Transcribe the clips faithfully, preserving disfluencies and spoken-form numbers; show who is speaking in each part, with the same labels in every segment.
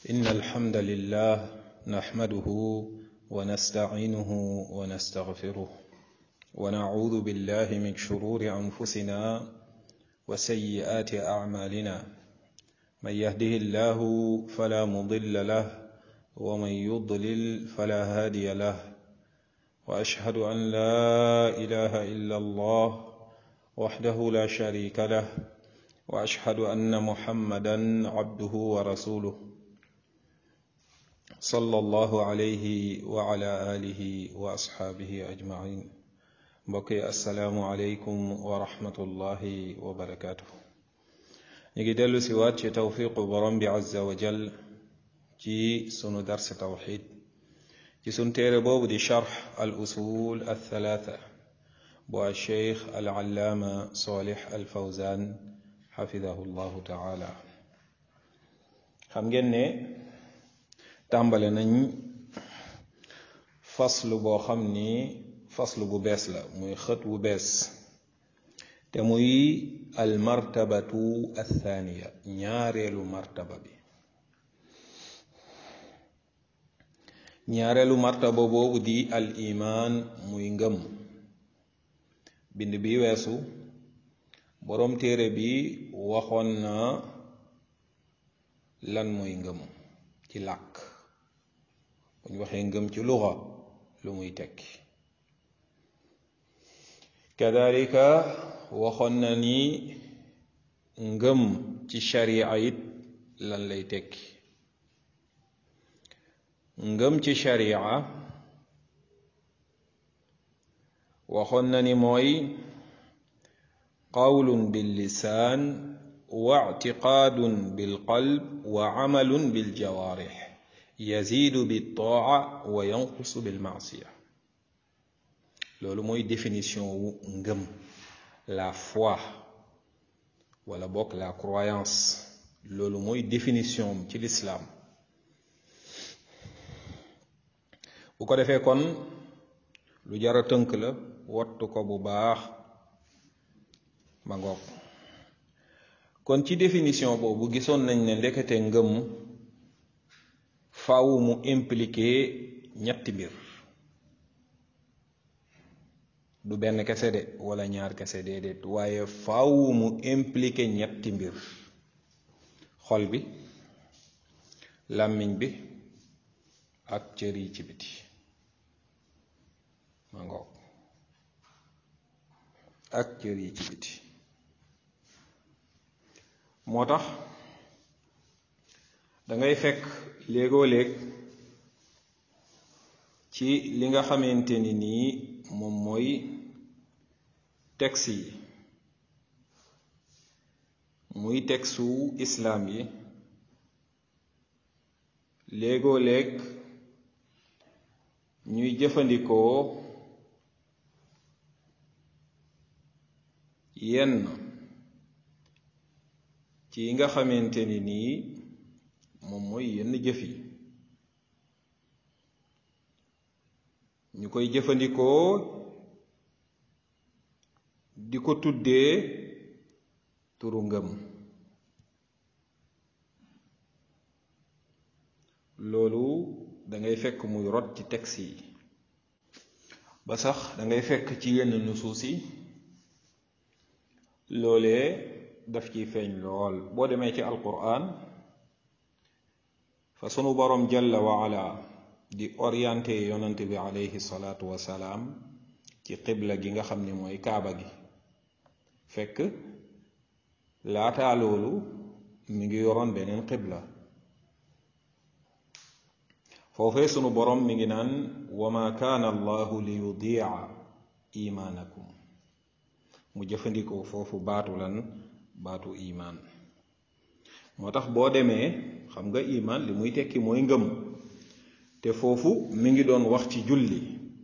Speaker 1: إن الحمد لله نحمده ونستعينه ونستغفره ونعوذ بالله من شرور أنفسنا وسيئات أعمالنا من يهده الله فلا مضل له ومن يضلل فلا هادي له وأشهد أن لا إله إلا الله وحده لا شريك له وأشهد أن محمدا عبده ورسوله صلى الله عليه وعلى آله وأصحابه أجمعين بقي السلام عليكم ورحمة الله وبركاته نيجي دلو سوات توفيق برم عز وجل جي سنو درس توحيد جي سنتير بوب دي شرح الأصول الثلاثة بو الشيخ العلامة صالح الفوزان حفظه الله تعالى xam ngeen ne tàmbale nañ faslu boo xam ni faslu bu bees la muy xët wu bees te muy al martabatu athaniya ñaareelu martaba bi ñaareelu martaba boobu di al iman muy ngëm bind bi weesu boroom téere bi waxoon na lan mooy ngëm ci làkk bu ñu waxee ngëm ci luxa lu muy tekki kadalika waxoon na ni ngëm ci sharia it lan lay tekki ngëm ci sharia waxoon na ni mooy qawlun bil lisaan wa i'tiqaadun bil qalb wa amalun bil jawaarih yaziidu bit taa'a wa yanqusu bil ma'siya loolu mooy définition wu ngëm la foi wala bokk la croyance loolu mooy définition ci l'islam bu ko defee kon lu jara tënk la wattu ko bu baax ma ngoog kon ci définition boobu gisoon nañ ne ndekete ngëm faaw mu impliqué ñetti mbir du benn kese de wala ñaar kese déedéet waaye faaw mu impliqué ñetti mbir xol bi làmmiñ bi ak cër yi ci biti ma ngoog ak cër yi ci biti moo tax dangay fekk léegoo léeg ci li nga xamante ni nii moom mooy texte yi muy textu islaam yi léegoo léeg ñuy jëfandikoo yenn ci yi nga xamante ni nii moom mooy yenn jëf yi ñu koy jëfandikoo di ko tuddee turu ngëm loolu dangay fekk muy rot ci texte yi ba sax dangay fekk ci yenn nusuus yi loolee daf ciy feeñ lool boo demee ci alquran fa sunu boroom jalla wa ala di orienté yonent bi alayhi salaatu wasalaam ci xibla gi nga xam ni mooy kaaba gi fekk laataa loolu mi ngi yoroon beneen xibla foofee sunu boroom mi ngi naan wa ma kaana allahu li yudia imaanakum mu jëfandikoo foofu baatu lan baatu imaan moo tax boo demee xam nga imaan li muy tekki mooy ngëm te foofu mi ngi doon wax ci julli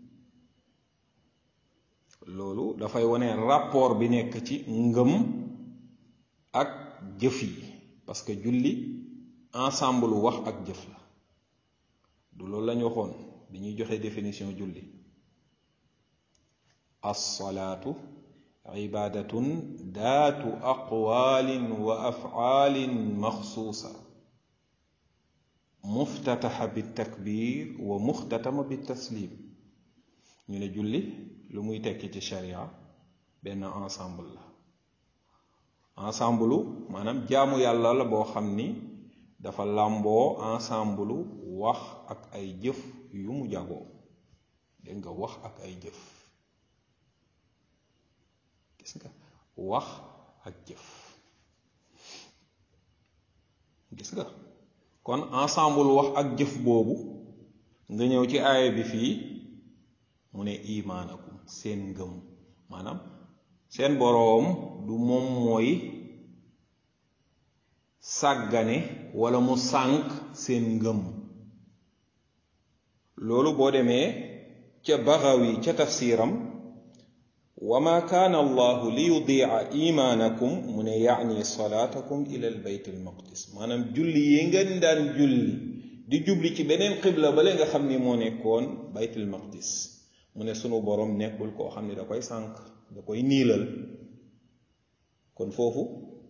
Speaker 1: loolu dafay wone rapport bi nekk ci ngëm ak jëf yi parce que julli ensemble wax ak jëf la du loolu lañu waxoon bi ñuy joxe définition julli as-salaatu ibadatun daatu aqwalin wa af'alin maxsuusa muftataxa bi takbir wa muxtatama bi taslim ñu ne julli lu muy tekki ci sharia benn ensemble la ensemble maanaam jaamu yàlla la boo xam ni dafa làmboo ensemble wax ak ay jëf yu mu jagoo dégg nga wax ak ay jëf gis nga wax ak jëf gis nga kon ensemble wax ak jëf boobu nga ñëw ci aaya bi fii mu ne imaanakum seen ngëm maanaam seen boroom du moom mooy sàggane wala mu sànk seen ngëm loolu boo demee ca Baxawi ca tafsiram wa ma kaana allahu li yudiica imaanakum mu ne yaani salaatakum ila albayt almaqdis maanaam julli yi ngeen daan julli di jubli ci beneen xibla bale nga xam ni moo nekkoon baytul maqdis mu ne sunu borom nekkul koo xam ne da koy sànk da koy niilal kon foofu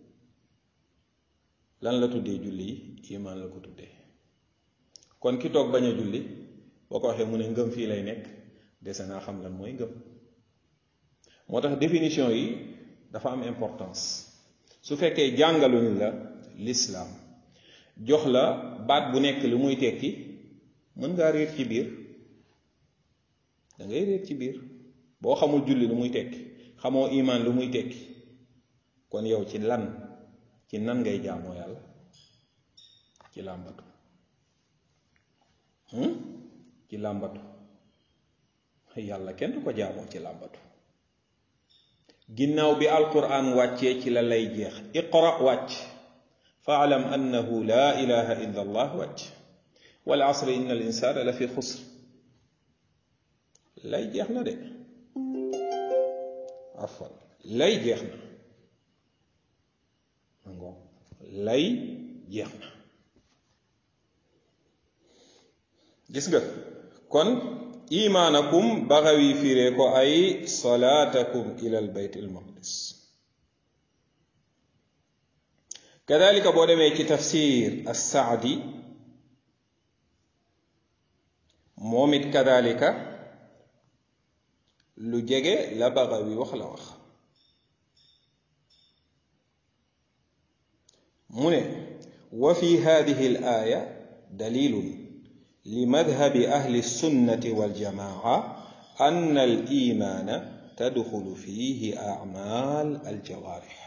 Speaker 1: lan la tuddee julli yi imaan la ko tuddee kon ki toog bañ a julli boo ko waxee mu ne ngëm fii lay nekk dese naa xam lan mooy ngëm moo tax définition yi dafa am importance su fekkee jàngaluñu la l'islam jox la baat bu nekk lu muy tekki mën ngaa réer ci biir da ngay réer ci biir boo xamul julli lu muy tekki xamoo imaan lu muy tekki kon yow ci lan ci nan ngay jaamoo yàlla ci làmbatu ci làmbatu yàlla kenn du ko jaamoo ci làmbatu ginnaaw bi alquran wàccee ci la lay jeex iqra wàcc faalam annahu la ilaha illa allah wàcc wal asri inna al insana la fi xusr lay jeex na de afal lay jeex na ngo lay jeex na gis nga kon imaanakum Baxawi firee ko ay salaatakum ila al bayt al maqdis kadalika boo demee ci tafsir as-Saadi moom it kadalika lu jege la Baxawi wax la wax mu ne wa fi hadihi al aya dalilun li madhabi ahli sunnati wal jamaa anna al imaana tadxulu fiihi a'maal al jawaarih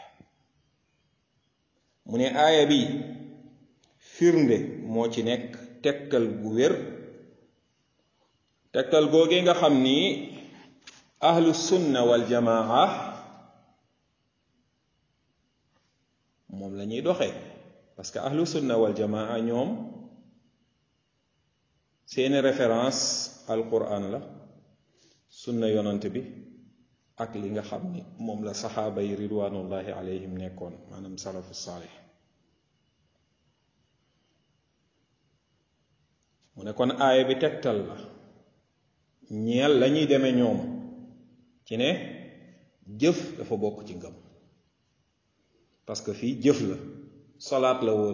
Speaker 1: mu ne aaya bi firnde moo ci nekk tegtal gu wér tegtal googee nga xam ni ahlu sunna wal jamaa moom la ñuy doxee parce que ahlu sunna wal jamaa ñoom seeni référence alquran la sunna yonant bi ak li nga xam ni moom la saxaaba yi ridwanullahi alayhim nekkoon maanaam salafu saalih mu ne kon aaya bi tegtal la ñeel la ñuy demee ñoom ci ne jëf dafa bokk ci ngëm parce que fii jëf la salaat la woon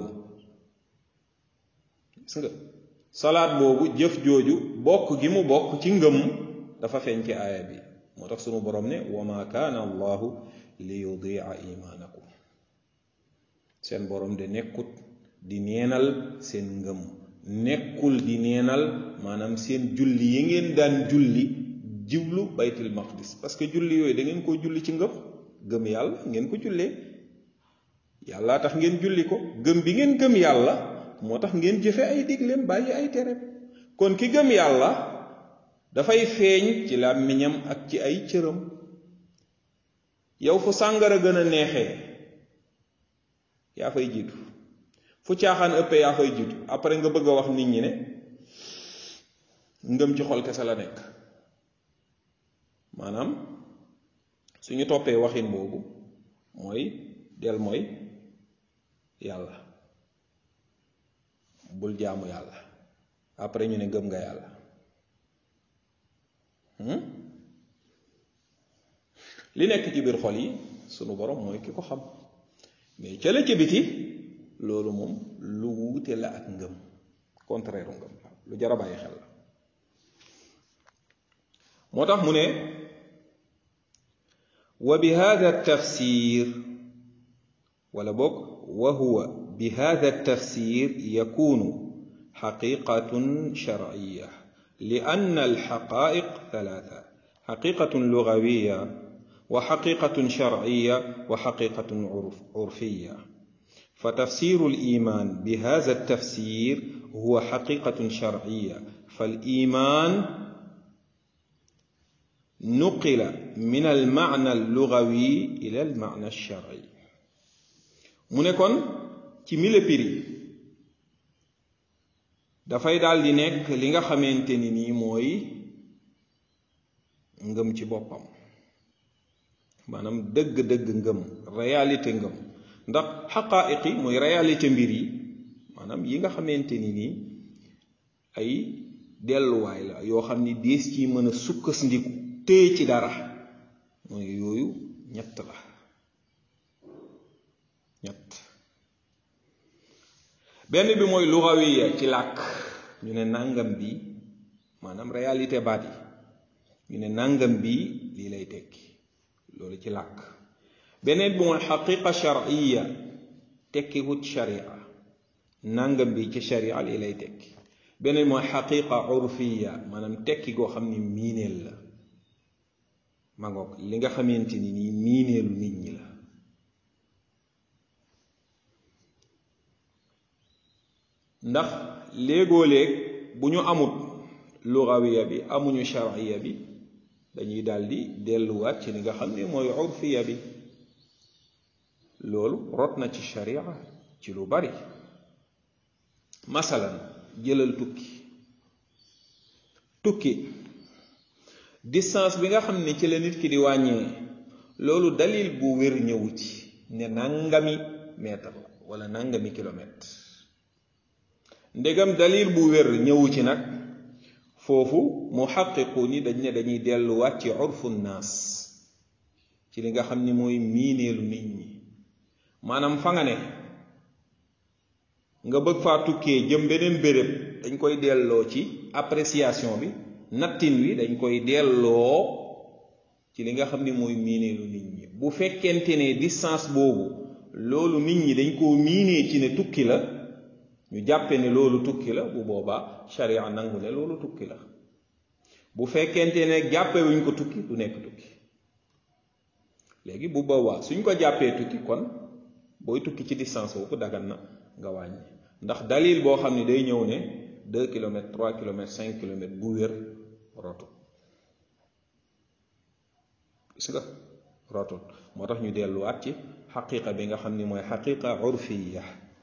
Speaker 1: gis nga salaat boobu jëf jooju bokk gi mu bokk ci ngëm dafa feeñ ci aaya bi moo tax sunu borom ne wa ma kaana allahu li yudia imaanakum seen borom de nekkut di neenal seen ngëm nekkul di neenal maanaam seen julli yi ngeen daan julli jiblu baytul maqdis parce que julli yooyu da ngeen koo julli ci ngëm gëm yàlla ngeen ko jullee yàlla tax ngeen julli ko gëm bi ngeen gëm yàlla moo tax ngeen jëfe ay digleem bàyyi ay tereem kon ki gëm yàlla dafay feeñ ci làmmiñam ak ci ay cëram yow fu sàngara gën a neexee yaa fay jiitu fu caaxaan ëppee yaa fay jiitu après nga bëgg a wax nit ñi ne ngëm ci xol kese la nekk maanaam suñu toppee waxin boobu mooy del mooy yàlla bul jaamu yàlla après ñu ne gëm nga yàlla li nekk ci biir xol yi sunu borom mooy ki ko xam mais ca la ca biti loolu moom lu wuute la ak ngëm contraire ngëm la lu jar a bàyyi xel la moo tax mu ne wa bi hada tafsir wala boog wa huwa bi hada tafsir yakunu xaqiqatun sharciya li anna alxaqaiq thalatha xaqiqatun lugawiya wa xaqiqatun sharciya wa xaqiqatun urfiya فتفسير الإيمان بهذا التفسير هو حقيقة شرعية فالإيمان نقل من المعنى اللغوي إلى المعنى الشرعي mu ne kon ci mille piri dafay daal di nekk li nga xamante ni nii mooy ngëm ci boppam maanaam dëgg-dëgg ngëm réalité ngëm ndax xaqaa'iqi mooy réalité mbir yi maanaam yi nga xamante ni nii ay delluwaay la yoo xam ni dees ci mën a sukkandiku téye ci dara mooy yooyu ñett la ñett benn bi mooy lugawiya ci làkk ñu ne nàngam bi maanaam réalité baat yi ñu ne nàngam bi lii lay tekki loolu ci làkk beneen bi mooy xaqiqa sharciya tekki wut sharia nàngam bi ci sharia lii lay tekki beneen mooy xaqiqa urfiya maanaam tekki goo xam ni miineel la ma ngoog li nga xamante ni nii miineelu nit ñi la ndax léegoo-léeg bu ñu amut lugawiya bi amuñu sharciya bi dañuy daldi delluwaat ci li nga xam ne mooy urfiya bi loolu rot na ci sharia ci lu bari masalan jëlal tukki tukki distance bi nga xam ne ci la nit ki di wàññee loolu dalil bu wér ñëwu ci ne nangami mètre la wala nangami kilomètre ndegam dalil bu wér ñëwu ci nag foofu muhaqiqu ni dañ ne dañuy delluwaat ci urfu naas ci li nga xam ni mooy miineelu nit ñi maanaam fa nga ne nga bëgg faa tukkee jëm beneen béréb dañ koy delloo ci appréciation bi nattin wi dañ koy delloo ci li nga xam ni mooy miineelu nit ñi bu fekkente ne distance boobu loolu nit ñi dañ koo miinee ci ne tukki la ñu jàppe ne loolu tukki la bu boobaa sharia nangu ne loolu tukki la bu fekkente ne jàppe wuñ ko tukki du nekk tukki léegi bu boobaa suñ ko jàppee tukki kon booy tukki ci distance boobu dagan na nga wàññi ndax dalil boo xam ne day ñëw ne deux kilomètres trois kilomètres cinq kilomètres bu wér rotul gis nga rotul moo tax ñu delluwaat ci xaqiqa bi nga xam ni mooy xaqiqa urfiya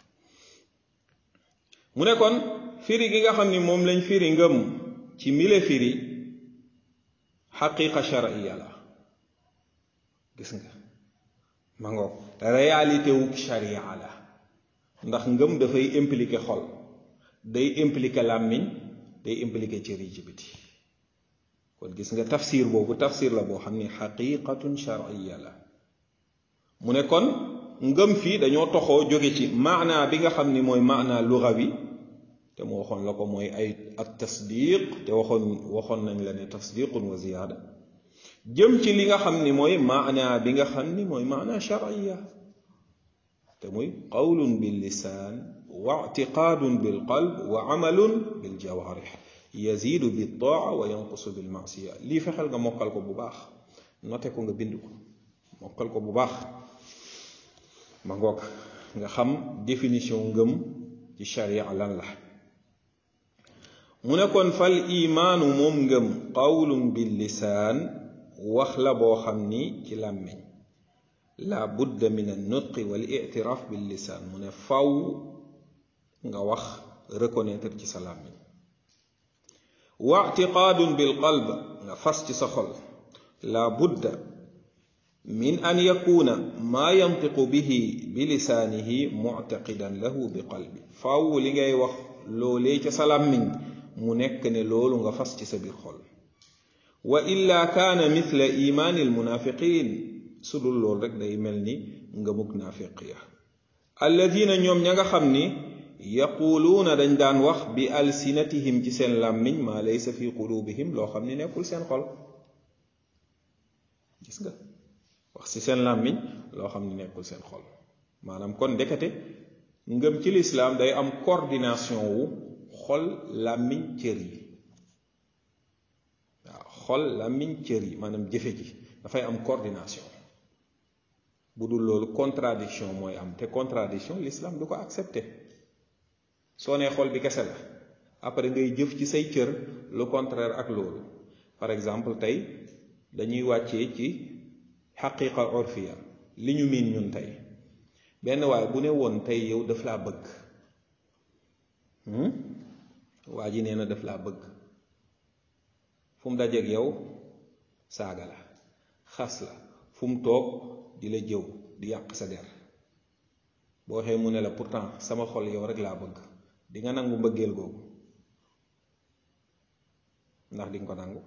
Speaker 1: mu ne kon firi gi nga xam ni moom lañ firi ngëm ci mille firi xaqiqa shar'iyya la gis nga ma ngoog réalité wu sharia la ndax ngëm dafay impliqué xol day impliqué làmmiñ day impliqué cër yi ci biti kon gis nga tafsir boobu tafsir la boo xam ni xaqiqatun shar'iyya la mu ne kon ngëm fii dañoo toxoo jóge ci maanaa bi nga xam ni mooy maanaa lugawi te mu waxoon la ko mooy ay at tasdiq te waxoon waxoon nañ la ne tasdiqun wa ziyaada jëm ci li nga xam ni mooy maanaa bi nga xam ni mooy maanaa shar'iyya te muy qawlun bil lisaan wa i'tiqaadun bil qalb wa amalun bil jawaarih yaziidu bit taa wa yanqusu bil maasiya lii fexeel nga mokkal ko bu baax note ko nga bind ko mokkal ko bu baax ma ngoog nga xam définition ngëm ci sharia lan la mu ne kon fal imaanu moom ngëm qawlun bil lisaan wax la boo xam ni ci làmmiñ la budda min an nutqi wal i'tiraaf bil lisaan mu ne faw nga wax reconnaître ci sa làmmiñ wa i'tiqaadun bil qalb nga fas ci sa xol la budda min an yakuna maa yantiqu bihi bi lisaanihi muctaqidan lahu bi qalbi faw li ngay wax loolee ca sa làmmiñ mu nekk ne loolu nga fas ci sa biir xol wa illa kaana mithla imaani almunafiqin su dul loolu rek day mel ni ngëmug naafiq ya alladina ñoom ña nga xam ni yaquluuna dañ daan wax bi alsinatihim ci seen làmmiñ maa laysa fi qulubihim loo xam ni nekkul seen xol. gis nga wax ci seen làmmiñ loo xam ni nekkul seen xol. maanaam kon ndekete ngëm ci lislaam day am coordination wu xol làmmiñ cër yi. waaw xol làmmiñ cër yi maanaam jëfe ji dafay am coordination. bu dul loolu contradiction mooy am te contradiction l'islam du ko accepté. soo nee xol bi kese la après ngay jëf ci say cër le contraire ak loolu. par exemple tey dañuy wàccee ci xaqiqa urfiya li ñu miin ñun tey benn waaye bu ne woon tey yow daf laa bëgg waa ji nee na daf laa bëgg fu mu dajeeg yow saaga la xas la fu mu toog di la jëw di yàq sa der boo waxee mu ne la pourtant sama xol yow rek laa bëgg di nga nangu mbëggeel googu ndax di nga ko nangu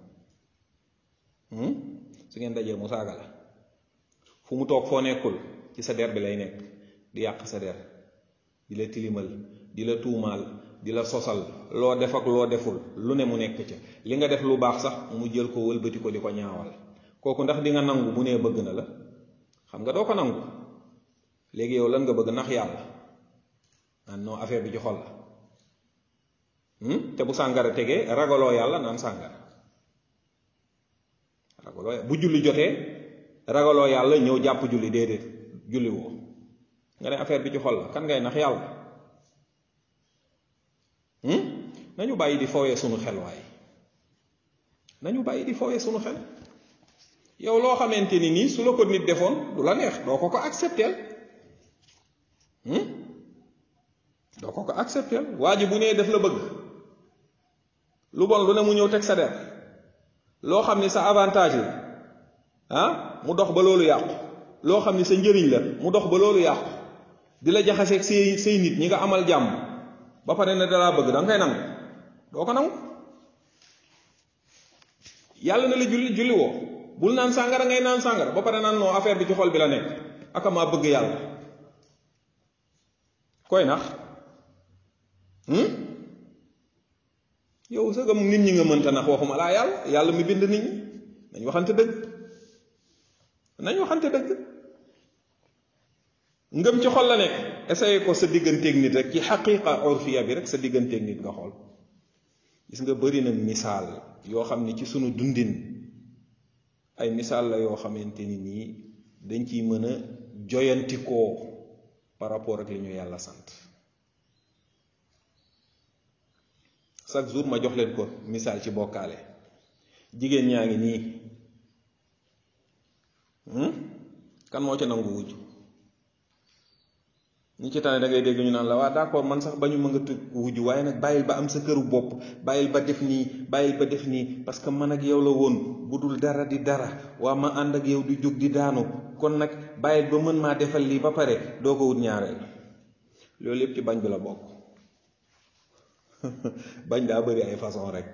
Speaker 1: su ngeen dajee mu saaga la fu mu toog foo nekkul ci sa der bi lay nekk di yàq sa der di la tilimal di la tuumaal di la sosal loo def ak loo deful lu ne mu nekk ca li nga def lu baax sax mu jël ko wëlbati ko di ko ñaawal kooku ndax di nga nangu bu nee bëgg na la xam nga doo ko nangu. léegi yow lan nga bëgg nax yàlla naan non affaire bi ci xol la te bu sàngara tegee ragaloo yàlla naan sàngara ragaloo bu julli jotee ragaloo yàlla ñëw jàpp julli déedéet julli woo nga ne affaire bi ci xol la kan ngay nax yàlla. nañu bàyyi di fowee sunu xel waaye nañu bàyyi di fowee sunu xel. yow loo xamante ni nii su la ko nit defoon du la neex doo ko ko accepteel doo ko ko accepteel waa ji bu nee def la bëgg lu bon lu ne mu ñëw teg sa der loo xam ni sa avantage la ah mu dox ba loolu yàqu loo xam ni sa njëriñ la mu dox ba loolu yàqu di la jaxaseeg say say nit ñi nga amal jàmm ba pare ne dalaa bëgg da nga koy nangu doo ko nangu. yàlla na la julli julli woo bul naan sàngara ngay naan sàngara ba pare naan non affaire bi ci xol bi la nekk aka maa bëgg yàlla koy nax yow sëgam nit ñi nga mënta nax waxuma laa yàlla yàlla mi bind nit ñi nañ waxante dëgg nañ waxante dëgg. ngëm ci xol la nekk essayé ko sa digganteeg nit rek ci xaqiqa urfiya bi rek sa digganteeg nit nga xool gis nga bëri na misaal yoo xam ne ci sunu dundin ay misaal la yoo xamante ni nii dañ ciy mën a joyantikoo par rapport ak li ñu yàlla sant. chaque jour ma jox leen ko misaal ci bokkaale jigéen ñaa ngi nii kan moo ca nangu wujj ñi ci tane da ngay dégg ñu naan la waa d'accord man sax ba ñu mën nga tëgg wujj waaye nag bàyyil ba am sa këru bopp bàyyil ba def nii bàyyil ba def nii parce que man ak yow la woon bu dul dara di dara waa ma ànd ak yow di jóg di daanu kon nag bàyyil ba mën maa defal lii ba pare doo ko wut ñaareel. loolu yëpp ci bañ bi la bokk bañ daa bëri ay façon rek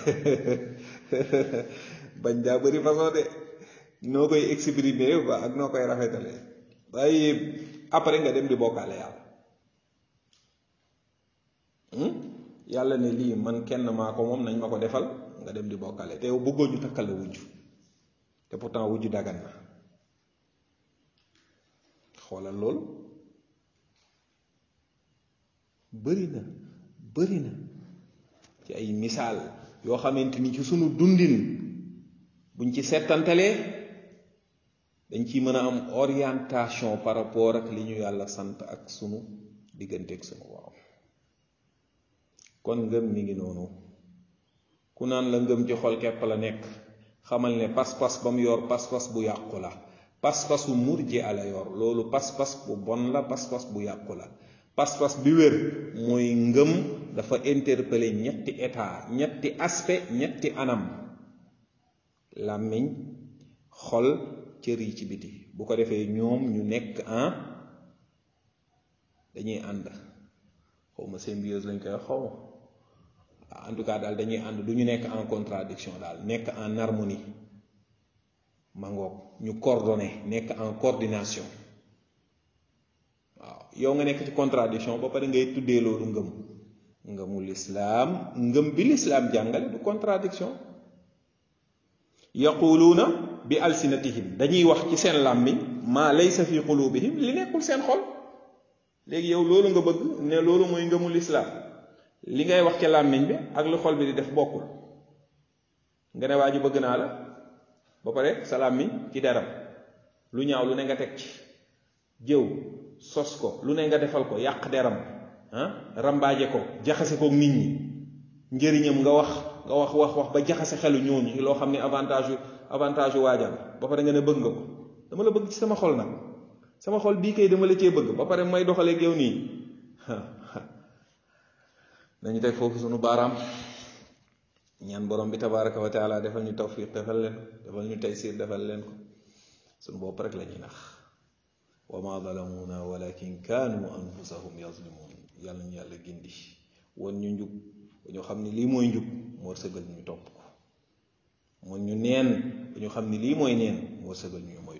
Speaker 1: bañ daa bëri façon de noo koy exprimer ba ak noo koy rafetalee waaye après nga dem di bokkaale yàlla yàlla ne lii man kenn maa ko moom nañ ma ko defal nga dem di bokkaale te yow bëggoo ñu takkal la wujj te pourtant wujj dagan na xoolal loolu bëri na bëri na ci ay misaal yoo xamante ni ci sunu dundin buñ ci settantalee dañ ciy mën a am orientation par rapport ak li ñu yàlla sant ak sunu diggante ak sunu waaw kon ngëm mi ngi noonu ku naan la ngëm ci xol kepp la nekk xamal ne pas-pas ba mu yor pas-pas bu yàqu la pas-pasu murji ala yor loolu pas-pas bu bon la pas-pas bu yàqu la pas-pas bi wér mooy ngëm dafa interpeller ñetti état ñetti aspect ñetti anam làmmiñ xol cër yi ci biti bu ko defee ñoom ñu nekk en dañuy ànd xawma symbiose lañ koy xaw en tout cas daal dañuy ànd du ñu nekk en contradiction daal nekk en harmonie mangoog ñu coordonné nekk en coordination waaw yow nga nekk ci contradiction ba pare ngay tuddee loolu ngëm. ngëmu lislaam ngëm bi lislaam jàngale du contradiction. yaquluuna bi alsinatihim dañuy wax ci seen làmmiñ maa laysa fi qulubihim li nekkul seen xol. léegi yow loolu nga bëgg ne loolu mooy ngëmu lislaam li ngay wax ci làmmiñ bi ak lu xol bi di def bokkul. nga ne waa ji bëgg naa la ba pare sa làmmiñ ci deram lu ñaaw lu ne nga teg ci jëw sos ko lu ne nga defal ko yàq deram ah rambaaje ko jaxase ko nit ñi njëriñam nga wax nga wax wax wax ba jaxase xelu ñooñu loo xam ne avantage avantage waajal ba pare nga ne bëgg nga ko dama la bëgg ci sama xol nag sama xol bii kay dama la cee bëgg ba pare may doxaleeg yow nii nañu teg foofu sunu baaraam ñaan borom bi tabaraka wa taala defal ñu tawfiq defal leen defal ñu taysir defal leen ko sunu bopp rek la ñuy nax wa ma zalamuna walakin kaanu anfusahum yazlimun yàlla ñu yàlla gindi woon ñu njub ba ñu xam ni lii mooy njub mu war sëgal ñu topp ko moon ñu neen ba ñu xam ni lii mooy neen mu war sëgal ñu